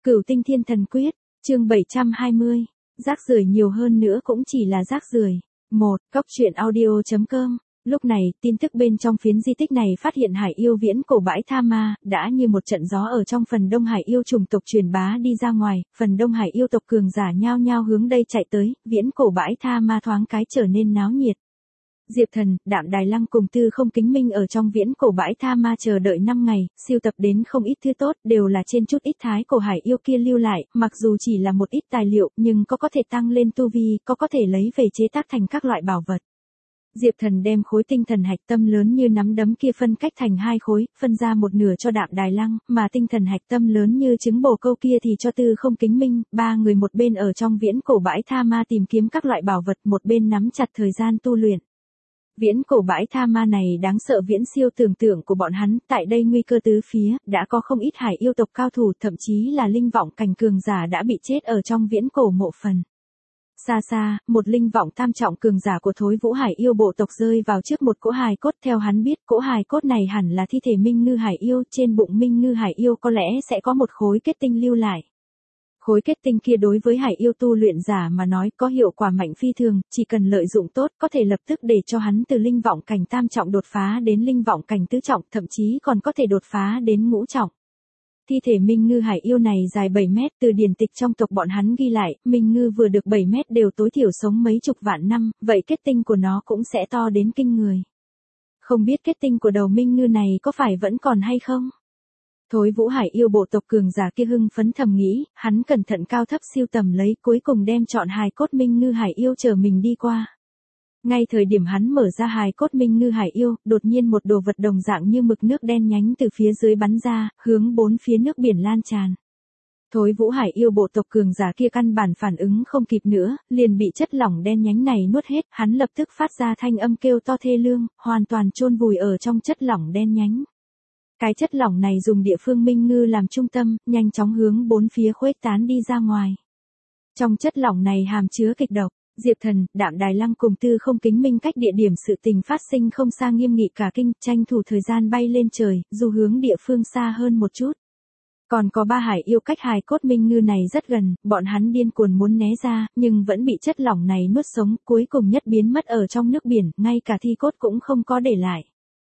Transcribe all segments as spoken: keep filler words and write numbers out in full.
Cửu tinh thiên thần quyết, chương bảy trăm hai mươi, rác rưởi nhiều hơn nữa cũng chỉ là rác rưởi. một. Cốc truyện audio chấm com. Lúc này, tin tức bên trong phiến di tích này phát hiện hải yêu viễn cổ bãi Tha Ma, đã như một trận gió ở trong phần đông hải yêu chủng tộc truyền bá đi ra ngoài, phần đông hải yêu tộc cường giả nhao nhao hướng đây chạy tới, viễn cổ bãi Tha Ma thoáng cái trở nên náo nhiệt. Diệp Thần, Đạm Đài Lăng cùng Tư Không Kính Minh ở trong viễn cổ bãi Tha Ma chờ đợi năm ngày, siêu tập đến không ít thứ tốt, đều là trên chút ít thái cổ hải yêu kia lưu lại, mặc dù chỉ là một ít tài liệu, nhưng có có thể tăng lên tu vi, có có thể lấy về chế tác thành các loại bảo vật. Diệp Thần đem khối tinh thần hạch tâm lớn như nắm đấm kia phân cách thành hai khối, phân ra một nửa cho Đạm Đài Lăng, mà tinh thần hạch tâm lớn như trứng bồ câu kia thì cho Tư Không Kính Minh, ba người một bên ở trong viễn cổ bãi Tha Ma tìm kiếm các loại bảo vật, một bên nắm chặt thời gian tu luyện. Viễn cổ bãi Tha Ma này đáng sợ viễn siêu tưởng tượng của bọn hắn, tại đây nguy cơ tứ phía, đã có không ít hải yêu tộc cao thủ, thậm chí là linh vọng cảnh cường giả đã bị chết ở trong viễn cổ mộ phần. Xa xa, một linh vọng tam trọng cường giả của Thối Vũ Hải yêu bộ tộc rơi vào trước một cỗ hài cốt, theo hắn biết cỗ hài cốt này hẳn là thi thể Minh Ngư Hải yêu, trên bụng Minh Ngư Hải yêu có lẽ sẽ có một khối kết tinh lưu lại. Khối kết tinh kia đối với hải yêu tu luyện giả mà nói có hiệu quả mạnh phi thường, chỉ cần lợi dụng tốt có thể lập tức để cho hắn từ linh vọng cảnh tam trọng đột phá đến linh vọng cảnh tứ trọng, thậm chí còn có thể đột phá đến ngũ trọng. Thi thể Minh Ngư Hải yêu này dài bảy mét, từ điển tịch trong tộc bọn hắn ghi lại, Minh Ngư vừa được bảy mét đều tối thiểu sống mấy chục vạn năm, vậy kết tinh của nó cũng sẽ to đến kinh người. Không biết kết tinh của đầu Minh Ngư này có phải vẫn còn hay không? Thối Vũ Hải yêu bộ tộc cường giả kia hưng phấn thầm nghĩ, hắn cẩn thận cao thấp siêu tầm lấy, cuối cùng đem chọn hài cốt Minh Ngư Hải yêu chờ mình đi qua. Ngay thời điểm hắn mở ra hài cốt Minh Ngư Hải yêu, đột nhiên một đồ vật đồng dạng như mực nước đen nhánh từ phía dưới bắn ra, hướng bốn phía nước biển lan tràn. Thối Vũ Hải yêu bộ tộc cường giả kia căn bản phản ứng không kịp nữa, liền bị chất lỏng đen nhánh này nuốt hết, hắn lập tức phát ra thanh âm kêu to thê lương, hoàn toàn chôn vùi ở trong chất lỏng đen nhánh. Cái chất lỏng này dùng địa phương Minh Ngư làm trung tâm, nhanh chóng hướng bốn phía khuếch tán đi ra ngoài. Trong chất lỏng này hàm chứa kịch độc, Diệp Thần, Đạm Đài Lăng cùng Tư Không Kính Minh cách địa điểm sự tình phát sinh không xa nghiêm nghị cả kinh, tranh thủ thời gian bay lên trời, dù hướng địa phương xa hơn một chút. Còn có ba hải yêu cách hài cốt Minh Ngư này rất gần, bọn hắn điên cuồng muốn né ra, nhưng vẫn bị chất lỏng này nuốt sống, cuối cùng nhất biến mất ở trong nước biển, ngay cả thi cốt cũng không có để lại.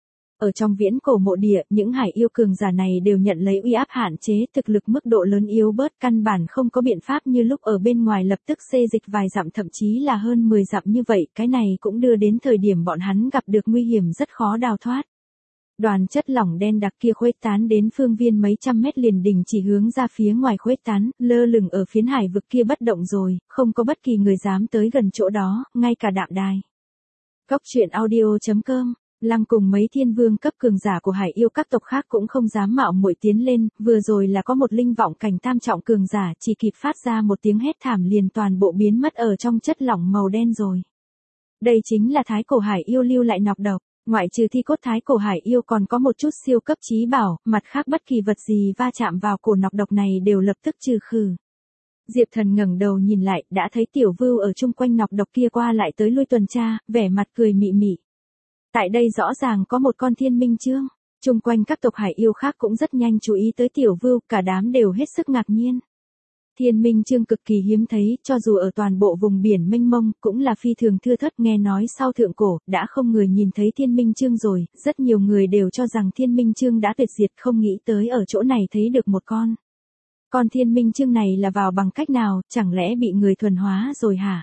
Ở trong viễn cổ mộ địa, những hải yêu cường giả này đều nhận lấy uy áp hạn chế, thực lực mức độ lớn yếu bớt, căn bản không có biện pháp như lúc ở bên ngoài lập tức xê dịch vài dặm thậm chí là hơn mười dặm như vậy, cái này cũng đưa đến thời điểm bọn hắn gặp được nguy hiểm rất khó đào thoát. Đoàn chất lỏng đen đặc kia khuếch tán đến phương viên mấy trăm mét liền đình chỉ hướng ra phía ngoài khuếch tán, lơ lửng ở phiến hải vực kia bất động rồi, không có bất kỳ người dám tới gần chỗ đó, ngay cả Đạm Đài. Cốc truyện audio chấm com. Lăng cùng mấy thiên vương cấp cường giả của hải yêu các tộc khác cũng không dám mạo muội tiến lên, vừa rồi là có một linh vọng cảnh tam trọng cường giả chỉ kịp phát ra một tiếng hét thảm liền toàn bộ biến mất ở trong chất lỏng màu đen rồi. Đây chính là thái cổ hải yêu lưu lại nọc độc, ngoại trừ thi cốt thái cổ hải yêu còn có một chút siêu cấp trí bảo, mặt khác bất kỳ vật gì va chạm vào cổ nọc độc này đều lập tức trừ khử. Diệp Thần ngẩng đầu nhìn lại, đã thấy Tiểu Vưu ở chung quanh nọc độc kia qua lại tới lui tuần tra, vẻ mặt cười mị mị. Tại đây rõ ràng có một con thiên minh chương, chung quanh các tộc hải yêu khác cũng rất nhanh chú ý tới Tiểu Vưu, cả đám đều hết sức ngạc nhiên. Thiên minh chương cực kỳ hiếm thấy, cho dù ở toàn bộ vùng biển mênh mông, cũng là phi thường thưa thớt, nghe nói sau thượng cổ, đã không người nhìn thấy thiên minh chương rồi, rất nhiều người đều cho rằng thiên minh chương đã tuyệt diệt, không nghĩ tới ở chỗ này thấy được một con. Con thiên minh chương này là vào bằng cách nào, chẳng lẽ bị người thuần hóa rồi hả?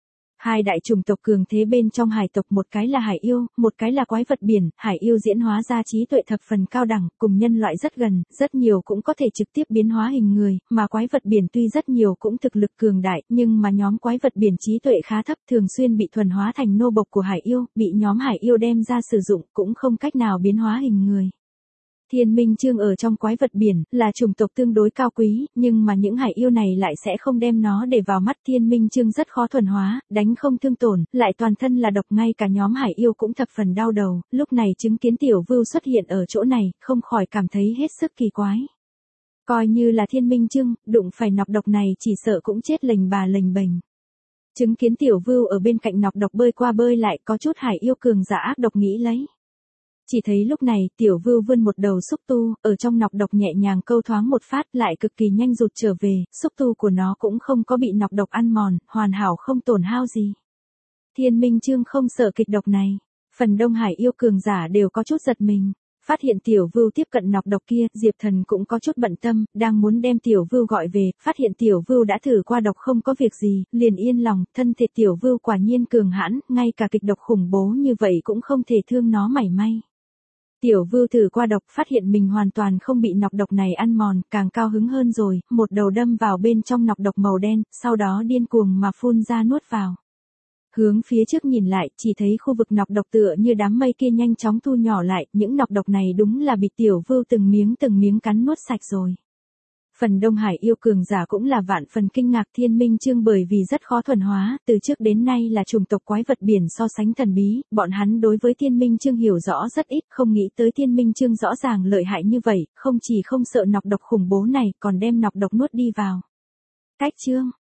Hai đại chủng tộc cường thế bên trong hải tộc, một cái là hải yêu, một cái là quái vật biển, hải yêu diễn hóa ra trí tuệ thập phần cao đẳng, cùng nhân loại rất gần, rất nhiều cũng có thể trực tiếp biến hóa hình người, mà quái vật biển tuy rất nhiều cũng thực lực cường đại, nhưng mà nhóm quái vật biển trí tuệ khá thấp, thường xuyên bị thuần hóa thành nô bộc của hải yêu, bị nhóm hải yêu đem ra sử dụng, cũng không cách nào biến hóa hình người. Thiên minh chương ở trong quái vật biển, là chủng tộc tương đối cao quý, nhưng mà những hải yêu này lại sẽ không đem nó để vào mắt. Thiên minh chương rất khó thuần hóa, đánh không thương tổn, lại toàn thân là độc, ngay cả nhóm hải yêu cũng thập phần đau đầu, lúc này chứng kiến Tiểu Vưu xuất hiện ở chỗ này, không khỏi cảm thấy hết sức kỳ quái. Coi như là thiên minh chương, đụng phải nọc độc này chỉ sợ cũng chết lềnh bà lềnh bềnh. Chứng kiến Tiểu Vưu ở bên cạnh nọc độc bơi qua bơi lại, có chút hải yêu cường giả ác độc nghĩ lấy. Chỉ thấy lúc này, tiểu vưu vươn một đầu xúc tu, ở trong nọc độc nhẹ nhàng câu thoáng một phát lại cực kỳ nhanh rụt trở về, xúc tu của nó cũng không có bị nọc độc ăn mòn, hoàn hảo không tổn hao gì. Thiên Minh Chương không sợ kịch độc này. Phần Đông Hải yêu cường giả đều có chút giật mình. Phát hiện tiểu vưu tiếp cận nọc độc kia, Diệp Thần cũng có chút bận tâm, đang muốn đem tiểu vưu gọi về, phát hiện tiểu vưu đã thử qua độc không có việc gì, liền yên lòng, thân thể tiểu vưu quả nhiên cường hãn, ngay cả kịch độc khủng bố như vậy cũng không thể thương nó mảy may. Tiểu vưu thử qua độc, phát hiện mình hoàn toàn không bị nọc độc này ăn mòn, càng cao hứng hơn rồi, một đầu đâm vào bên trong nọc độc màu đen, sau đó điên cuồng mà phun ra nuốt vào. Hướng phía trước nhìn lại, chỉ thấy khu vực nọc độc tựa như đám mây kia nhanh chóng thu nhỏ lại, những nọc độc này đúng là bị tiểu vưu từng miếng từng miếng cắn nuốt sạch rồi. Phần Đông Hải yêu cường giả cũng là vạn phần kinh ngạc. Thiên Minh Chương bởi vì rất khó thuần hóa, từ trước đến nay là chủng tộc quái vật biển so sánh thần bí, bọn hắn đối với Thiên Minh Chương hiểu rõ rất ít, không nghĩ tới Thiên Minh Chương rõ ràng lợi hại như vậy, không chỉ không sợ nọc độc khủng bố này, còn đem nọc độc nuốt đi vào. Cách chương